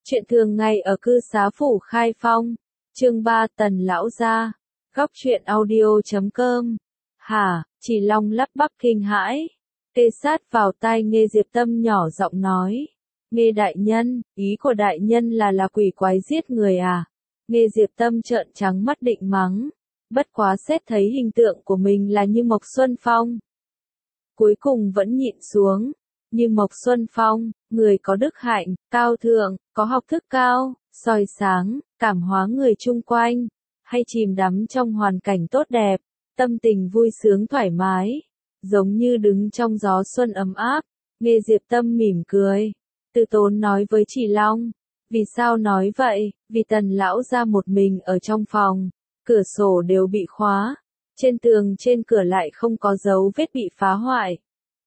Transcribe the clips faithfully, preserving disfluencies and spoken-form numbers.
Chuyện thường ngày ở cư xá phủ Khai Phong, chương ba Tần lão gia, góc truyện audio chấm com. Hả, Chỉ Long lắp bắp kinh hãi, kê sát vào tai Nghê Diệp Tâm nhỏ giọng nói. Nghê đại nhân, ý của đại nhân là là quỷ quái giết người à? Nghê Diệp Tâm trợn trắng mắt định mắng, bất quá xét thấy hình tượng của mình là như Mộc Xuân Phong. Cuối cùng vẫn nhịn xuống. Như Mộc Xuân Phong, người có đức hạnh, cao thượng, có học thức cao, soi sáng, cảm hóa người chung quanh, hay chìm đắm trong hoàn cảnh tốt đẹp, tâm tình vui sướng thoải mái, giống như đứng trong gió xuân ấm áp. Nghê Diệp Tâm mỉm cười, từ tốn nói với Chỉ Long, vì sao nói vậy? Vì Tần lão gia một mình ở trong phòng, cửa sổ đều bị khóa, trên tường trên cửa lại không có dấu vết bị phá hoại.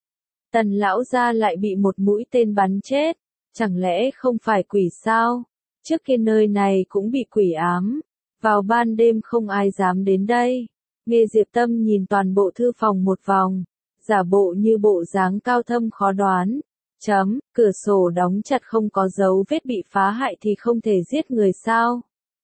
Tần lão gia lại bị một mũi tên bắn chết, chẳng lẽ không phải quỷ sao? Trước kia nơi này cũng bị quỷ ám, vào ban đêm không ai dám đến đây. Nghê Diệp Tâm nhìn toàn bộ thư phòng một vòng, giả bộ như bộ dáng cao thâm khó đoán. Chấm, cửa sổ đóng chặt không có dấu vết bị phá hại thì không thể giết người sao?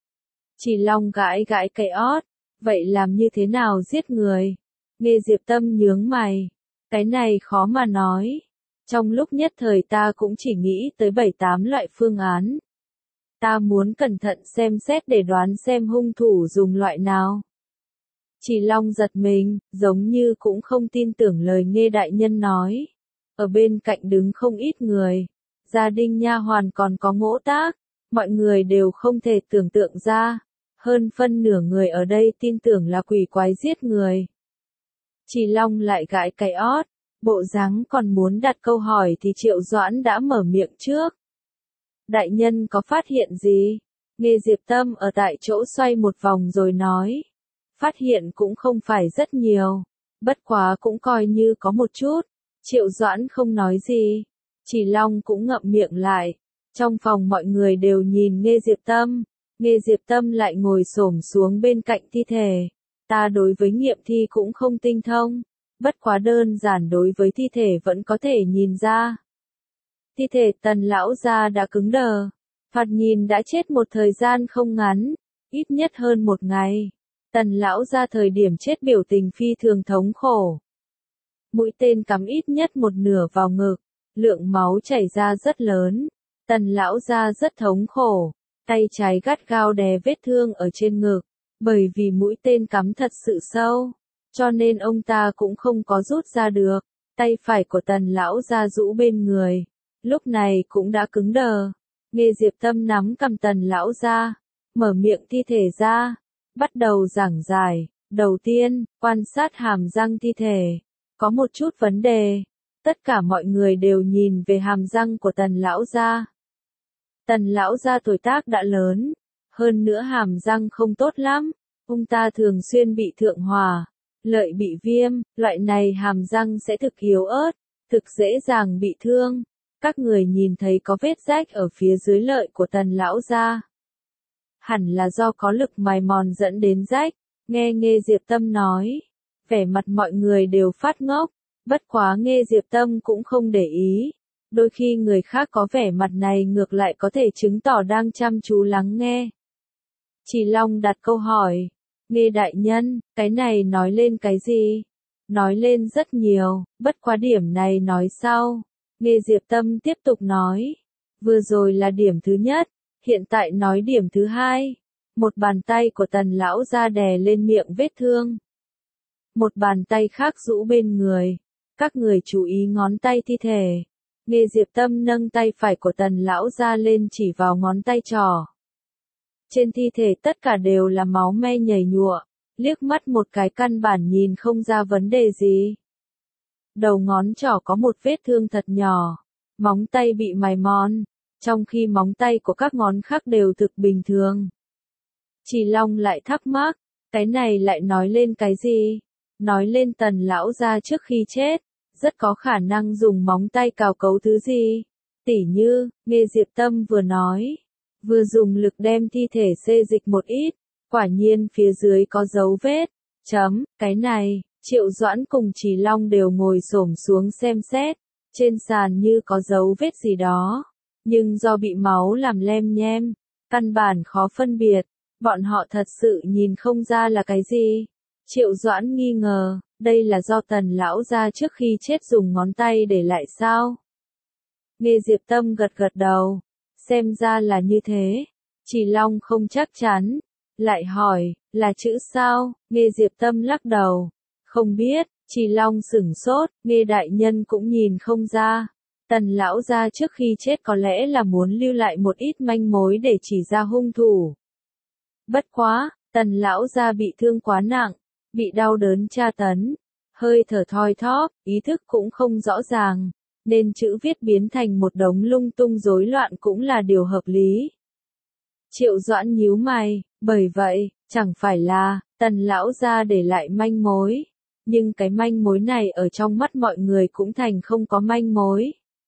Chỉ Long gãi gãi cái ót, vậy làm như thế nào giết người? Nghê Diệp Tâm nhướng mày. Cái này khó mà nói. Trong lúc nhất thời ta cũng chỉ nghĩ tới bảy tám loại phương án. Ta muốn cẩn thận xem xét để đoán xem hung thủ dùng loại nào. Chỉ Long giật mình, giống như cũng không tin tưởng lời Nghê đại nhân nói. Ở bên cạnh đứng không ít người. Gia đình nha hoàn còn có ngỗ tác. Mọi người đều không thể tưởng tượng ra. Hơn phân nửa người ở đây tin tưởng là quỷ quái giết người. Chỉ Long lại gãi cái ót, bộ dáng còn muốn đặt câu hỏi thì Triệu Doãn đã mở miệng trước. Đại nhân có phát hiện gì? Nghê Diệp Tâm ở tại chỗ xoay một vòng rồi nói. Phát hiện cũng không phải rất nhiều, bất quá cũng coi như có một chút. Triệu Doãn không nói gì, Chỉ Long cũng ngậm miệng lại. Trong phòng mọi người đều nhìn Nghê Diệp Tâm, Nghê Diệp Tâm lại ngồi xổm xuống bên cạnh thi thể. Ta đối với nghiệm thi cũng không tinh thông, bất quá đơn giản đối với thi thể vẫn có thể nhìn ra. Thi thể Tần lão gia đã cứng đờ, thoạt nhìn đã chết một thời gian không ngắn, ít nhất hơn một ngày. Tần lão gia thời điểm chết biểu tình phi thường thống khổ. Mũi tên cắm ít nhất một nửa vào ngực, lượng máu chảy ra rất lớn. Tần lão gia rất thống khổ, tay trái gắt gao đè vết thương ở trên ngực. Bởi vì mũi tên cắm thật sự sâu, cho nên ông ta cũng không có rút ra được. Tay phải của Tần lão gia rũ bên người, lúc này cũng đã cứng đờ. Nghê Diệp Tâm nắm cầm Tần lão gia, mở miệng thi thể ra, bắt đầu giảng giải. Đầu tiên, quan sát hàm răng thi thể, có một chút vấn đề. Tất cả mọi người đều nhìn về hàm răng của Tần lão gia. Tần lão gia tuổi tác đã lớn. Hơn nữa hàm răng không tốt lắm, ông ta thường xuyên bị thượng hỏa, lợi bị viêm, loại này hàm răng sẽ thực yếu ớt, thực dễ dàng bị thương. Các người nhìn thấy có vết rách ở phía dưới lợi của Tần lão gia. Hẳn là do có lực mài mòn dẫn đến rách, nghe Nghê Diệp Tâm nói. Vẻ mặt mọi người đều phát ngốc, bất quá Nghê Diệp Tâm cũng không để ý. Đôi khi người khác có vẻ mặt này ngược lại có thể chứng tỏ đang chăm chú lắng nghe. Chỉ Long đặt câu hỏi, Nghê đại nhân, cái này nói lên cái gì? Nói lên rất nhiều, bất quá điểm này nói sau. Nghê Diệp Tâm tiếp tục nói, vừa rồi là điểm thứ nhất, hiện tại nói điểm thứ hai. Một bàn tay của Tần lão gia đè lên miệng vết thương. Một bàn tay khác rũ bên người. Các người chú ý ngón tay thi thể. Nghê Diệp Tâm nâng tay phải của Tần lão gia lên chỉ vào ngón tay trỏ. Trên thi thể tất cả đều là máu me nhầy nhụa, liếc mắt một cái căn bản nhìn không ra vấn đề gì. Đầu ngón trỏ có một vết thương thật nhỏ, móng tay bị mài mòn, trong khi móng tay của các ngón khác đều thực bình thường. Chỉ Long lại thắc mắc, cái này lại nói lên cái gì? Nói lên Tần lão gia trước khi chết, rất có khả năng dùng móng tay cào cấu thứ gì. Tỉ như, Nghê Diệp Tâm vừa nói, vừa dùng lực đem thi thể xê dịch một ít, quả nhiên phía dưới có dấu vết. Chấm, cái này, Triệu Doãn cùng Chỉ Long đều ngồi xổm xuống xem xét, trên sàn như có dấu vết gì đó. nhưng do bị máu làm lem nhem, căn bản khó phân biệt, bọn họ thật sự nhìn không ra là cái gì. Triệu Doãn nghi ngờ, đây là do Tần lão gia trước khi chết dùng ngón tay để lại sao? Nghe Diệp Tâm gật gật đầu, xem ra là như thế. Chỉ Long không chắc chắn, lại hỏi, là chữ sao? Nghe Diệp Tâm lắc đầu, không biết. Chỉ Long sửng sốt, Nghe đại nhân cũng nhìn không ra. Tần lão gia trước khi chết có lẽ là muốn lưu lại một ít manh mối để chỉ ra hung thủ. Bất quá, Tần lão gia bị thương quá nặng, bị đau đớn tra tấn, hơi thở thoi thóp, ý thức cũng không rõ ràng, nên chữ viết biến thành một đống lung tung rối loạn cũng là điều hợp lý. Triệu Doãn nhíu mày, bởi vậy, chẳng phải là, Tần lão gia để lại manh mối, nhưng cái manh mối này ở trong mắt mọi người cũng thành không có manh mối.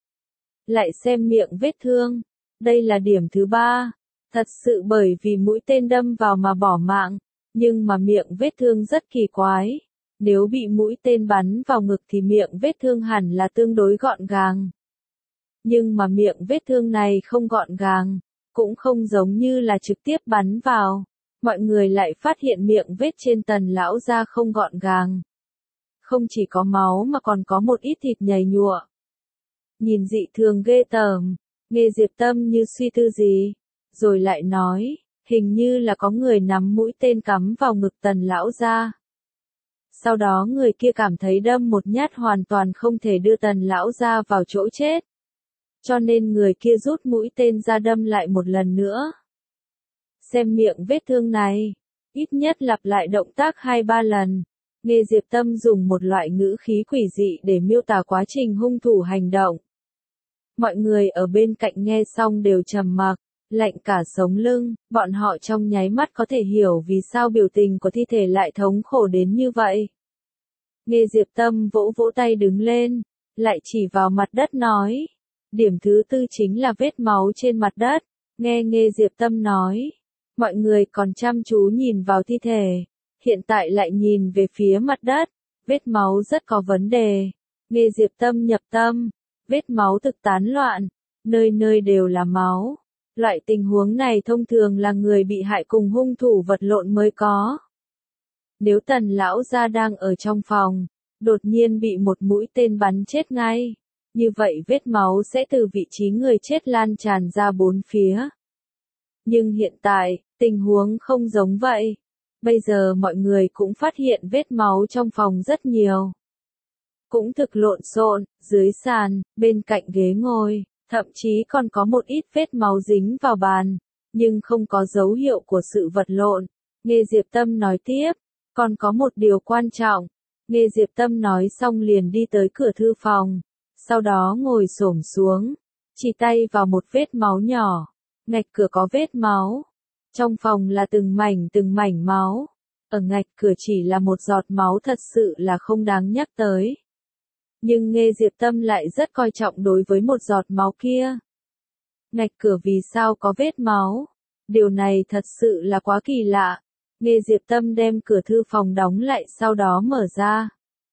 Lại xem miệng vết thương, đây là điểm thứ ba, thật sự bởi vì mũi tên đâm vào mà bỏ mạng, nhưng mà miệng vết thương rất kỳ quái. Nếu bị mũi tên bắn vào ngực thì miệng vết thương hẳn là tương đối gọn gàng. Nhưng mà miệng vết thương này không gọn gàng, cũng không giống như là trực tiếp bắn vào. Mọi người lại phát hiện miệng vết trên Tần lão gia không gọn gàng. Không chỉ có máu mà còn có một ít thịt nhầy nhụa. Nhìn dị thường ghê tởm, Nghe Diệp Tâm như suy tư gì, rồi lại nói, hình như là có người nắm mũi tên cắm vào ngực Tần lão gia. Sau đó người kia cảm thấy đâm một nhát hoàn toàn không thể đưa Tần lão gia vào chỗ chết. Cho nên người kia rút mũi tên ra đâm lại một lần nữa. Xem miệng vết thương này, ít nhất lặp lại động tác hai ba lần. Nghe Diệp Tâm dùng một loại ngữ khí quỷ dị để miêu tả quá trình hung thủ hành động. Mọi người ở bên cạnh nghe xong đều trầm mặc, lạnh cả sống lưng, bọn họ trong nháy mắt có thể hiểu vì sao biểu tình của thi thể lại thống khổ đến như vậy. Nghe Diệp Tâm vỗ vỗ tay đứng lên, lại chỉ vào mặt đất nói. Điểm thứ tư chính là vết máu trên mặt đất. Nghe Nghe Diệp Tâm nói, mọi người còn chăm chú nhìn vào thi thể, hiện tại lại nhìn về phía mặt đất, vết máu rất có vấn đề. Nghe Diệp Tâm nhập tâm, vết máu thực tán loạn, nơi nơi đều là máu. Loại tình huống này thông thường là người bị hại cùng hung thủ vật lộn mới có. Nếu Tần lão gia đang ở trong phòng, đột nhiên bị một mũi tên bắn chết ngay, như vậy vết máu sẽ từ vị trí người chết lan tràn ra bốn phía. Nhưng hiện tại, tình huống không giống vậy. Bây giờ mọi người cũng phát hiện vết máu trong phòng rất nhiều. Cũng thực lộn xộn, dưới sàn, bên cạnh ghế ngồi, thậm chí còn có một ít vết máu dính vào bàn, nhưng không có dấu hiệu của sự vật lộn. Nghe Diệp Tâm nói tiếp, còn có một điều quan trọng. Nghe Diệp Tâm nói xong liền đi tới cửa thư phòng, sau đó ngồi xổm xuống, chỉ tay vào một vết máu nhỏ, ngạch cửa có vết máu. Trong phòng là từng mảnh từng mảnh máu, ở ngạch cửa chỉ là một giọt máu thật sự là không đáng nhắc tới. Nhưng Nghe Diệp Tâm lại rất coi trọng đối với một giọt máu kia. Ngạch cửa vì sao có vết máu? Điều này thật sự là quá kỳ lạ. Nghe Diệp Tâm đem cửa thư phòng đóng lại sau đó mở ra.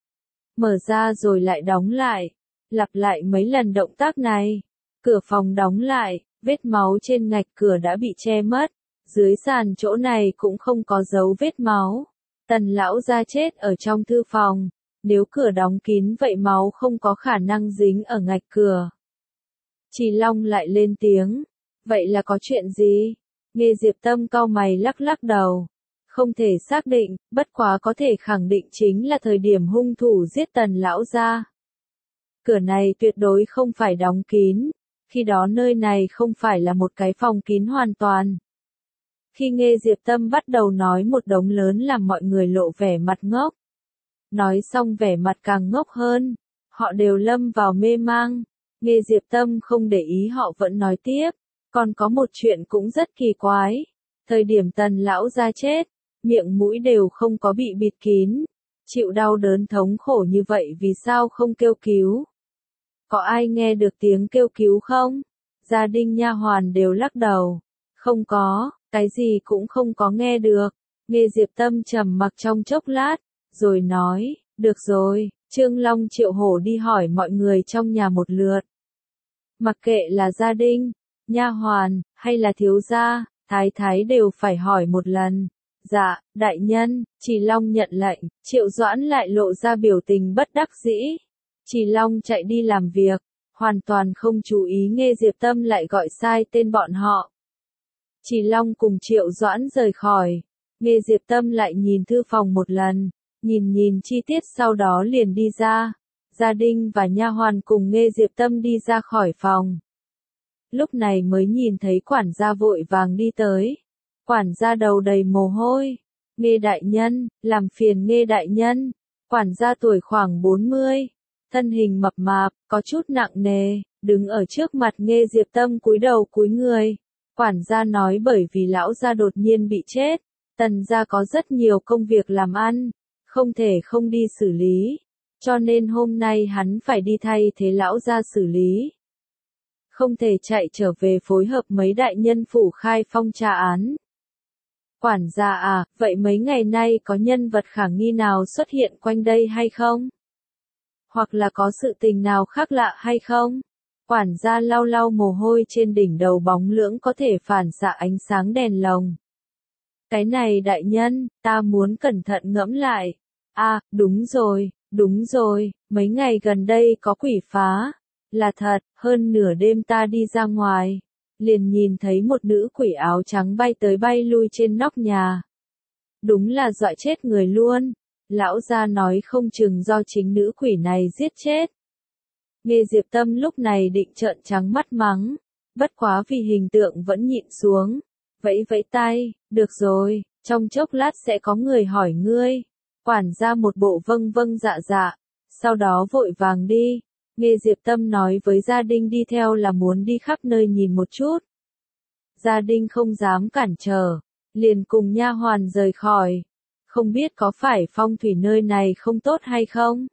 Mở ra rồi lại đóng lại. Lặp lại mấy lần động tác này. Cửa phòng đóng lại, vết máu trên ngạch cửa đã bị che mất. Dưới sàn chỗ này cũng không có dấu vết máu. Tần lão gia chết ở trong thư phòng. Nếu cửa đóng kín vậy máu không có khả năng dính ở ngạch cửa. Chỉ Long lại lên tiếng. Vậy là có chuyện gì? Nghe Diệp Tâm cau mày lắc lắc đầu. Không thể xác định, bất quá có thể khẳng định chính là thời điểm hung thủ giết Tần lão gia. Cửa này tuyệt đối không phải đóng kín. Khi đó nơi này không phải là một cái phòng kín hoàn toàn. Khi Nghe Diệp Tâm bắt đầu nói một đống lớn làm mọi người lộ vẻ mặt ngốc. Nói xong vẻ mặt càng ngốc hơn. Họ đều lâm vào mê mang. Nghe Diệp Tâm không để ý họ vẫn nói tiếp. Còn có một chuyện cũng rất kỳ quái. Thời điểm Tần lão gia chết, miệng mũi đều không có bị bịt kín. Chịu đau đớn thống khổ như vậy vì sao không kêu cứu? Có ai nghe được tiếng kêu cứu không? Gia đình nha hoàn đều lắc đầu. Không có, cái gì cũng không có nghe được. Nghe Diệp Tâm trầm mặc trong chốc lát, rồi nói, được rồi, Trương Long Triệu Hổ đi hỏi mọi người trong nhà một lượt. Mặc kệ là gia đình, nha hoàn, hay là thiếu gia, thái thái đều phải hỏi một lần. Dạ, đại nhân, Trì Long nhận lệnh, Triệu Doãn lại lộ ra biểu tình bất đắc dĩ. Trì Long chạy đi làm việc, hoàn toàn không chú ý Nghê Diệp Tâm lại gọi sai tên bọn họ. Trì Long cùng Triệu Doãn rời khỏi, Nghê Diệp Tâm lại nhìn thư phòng một lần, nhìn nhìn chi tiết sau đó liền đi ra. Gia đình và nha hoàn cùng Nghê Diệp Tâm đi ra khỏi phòng. Lúc này mới nhìn thấy quản gia vội vàng đi tới. Quản gia đầu đầy mồ hôi. Nghê đại nhân, làm phiền Nghê đại nhân. Quản gia tuổi khoảng bốn mươi, thân hình mập mạp, có chút nặng nề, đứng ở trước mặt Nghê Diệp Tâm cúi đầu cúi người. Quản gia nói bởi vì lão gia đột nhiên bị chết, Tần gia có rất nhiều công việc làm ăn, không thể không đi xử lý, cho nên hôm nay hắn phải đi thay thế lão gia xử lý. Không thể chạy trở về phối hợp mấy đại nhân phủ khai phong tra án. Quản gia à, vậy mấy ngày nay có nhân vật khả nghi nào xuất hiện quanh đây hay không? Hoặc là có sự tình nào khác lạ hay không? Quản gia lau lau mồ hôi trên đỉnh đầu bóng lưỡng có thể phản xạ ánh sáng đèn lồng. Cái này đại nhân, ta muốn cẩn thận ngẫm lại. À, đúng rồi, đúng rồi, mấy ngày gần đây có quỷ phá. Là thật, hơn nửa đêm ta đi ra ngoài, liền nhìn thấy một nữ quỷ áo trắng bay tới bay lui trên nóc nhà. Đúng là dọa chết người luôn. Lão gia nói không chừng do chính nữ quỷ này giết chết. Nghê Diệp Tâm lúc này định trợn trắng mắt mắng, bất quá vì hình tượng vẫn nhịn xuống, vẫy vẫy tay, được rồi, trong chốc lát sẽ có người hỏi ngươi. Quản gia một bộ vâng vâng dạ dạ, sau đó vội vàng đi. Nghê Diệp Tâm nói với gia đình đi theo là muốn đi khắp nơi nhìn một chút. Gia đình không dám cản trở, liền cùng nha hoàn rời khỏi. Không biết có phải phong thủy nơi này không tốt hay không?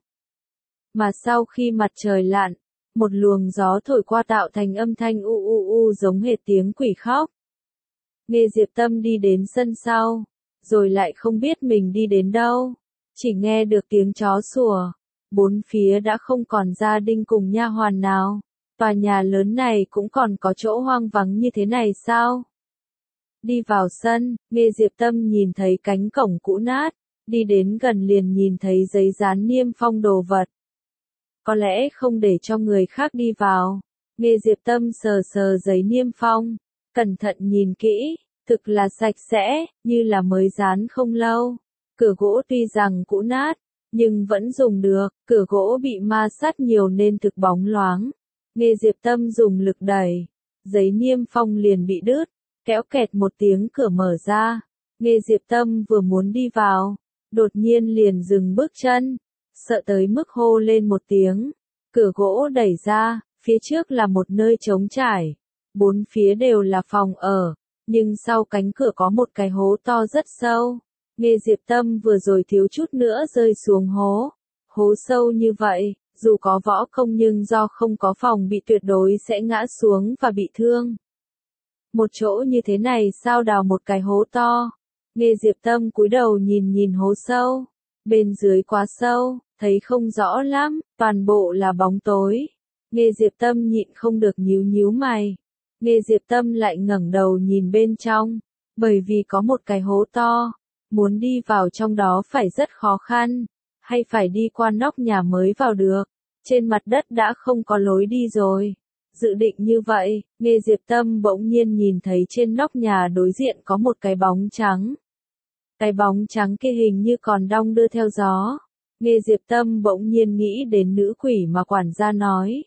Mà sau khi mặt trời lặn, một luồng gió thổi qua tạo thành âm thanh u u u giống hệt tiếng quỷ khóc. Nghê Diệp Tâm đi đến sân sau, rồi lại không biết mình đi đến đâu, chỉ nghe được tiếng chó sủa. Bốn phía đã không còn gia đình cùng nha hoàn nào, tòa nhà lớn này cũng còn có chỗ hoang vắng như thế này sao? Đi vào sân, Nghê Diệp Tâm nhìn thấy cánh cổng cũ nát, đi đến gần liền nhìn thấy giấy dán niêm phong đồ vật. Có lẽ không để cho người khác đi vào. Nghê Diệp Tâm sờ sờ giấy niêm phong, cẩn thận nhìn kỹ, thực là sạch sẽ, như là mới dán không lâu. Cửa gỗ tuy rằng cũ nát, nhưng vẫn dùng được, cửa gỗ bị ma sát nhiều nên thực bóng loáng. Nghê Diệp Tâm dùng lực đẩy, giấy niêm phong liền bị đứt, kéo kẹt một tiếng cửa mở ra. Nghê Diệp Tâm vừa muốn đi vào, đột nhiên liền dừng bước chân, sợ tới mức hô lên một tiếng. Cửa gỗ đẩy ra, phía trước là một nơi trống trải, bốn phía đều là phòng ở, nhưng sau cánh cửa có một cái hố to rất sâu. Nghê Diệp Tâm vừa rồi thiếu chút nữa rơi xuống hố. Hố sâu như vậy, dù có võ công nhưng do không có phòng bị tuyệt đối sẽ ngã xuống và bị thương. Một chỗ như thế này sao đào một cái hố to? Nghê Diệp Tâm cúi đầu nhìn nhìn hố sâu. Bên dưới quá sâu, thấy không rõ lắm, toàn bộ là bóng tối. Nghê Diệp Tâm nhịn không được nhíu nhíu mày. Nghê Diệp Tâm lại ngẩng đầu nhìn bên trong, bởi vì có một cái hố to. Muốn đi vào trong đó phải rất khó khăn, hay phải đi qua nóc nhà mới vào được, trên mặt đất đã không có lối đi rồi. Dự định như vậy, Nghê Diệp Tâm bỗng nhiên nhìn thấy trên nóc nhà đối diện có một cái bóng trắng. Cái bóng trắng kia hình như còn đong đưa theo gió. Nghê Diệp Tâm bỗng nhiên nghĩ đến nữ quỷ mà quản gia nói.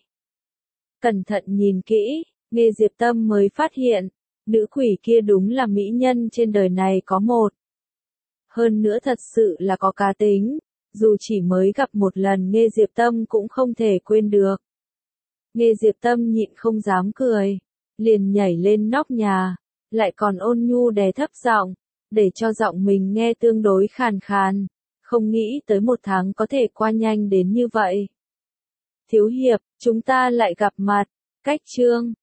Cẩn thận nhìn kỹ, Nghê Diệp Tâm mới phát hiện, nữ quỷ kia đúng là mỹ nhân trên đời này có một. Hơn nữa thật sự là có cá tính, dù chỉ mới gặp một lần Nghê Diệp Tâm cũng không thể quên được. Nghê Diệp Tâm nhịn không dám cười, liền nhảy lên nóc nhà, lại còn ôn nhu đè thấp giọng, để cho giọng mình nghe tương đối khàn khàn, không nghĩ tới một tháng có thể qua nhanh đến như vậy. Thiếu hiệp, chúng ta lại gặp mặt, cách chương.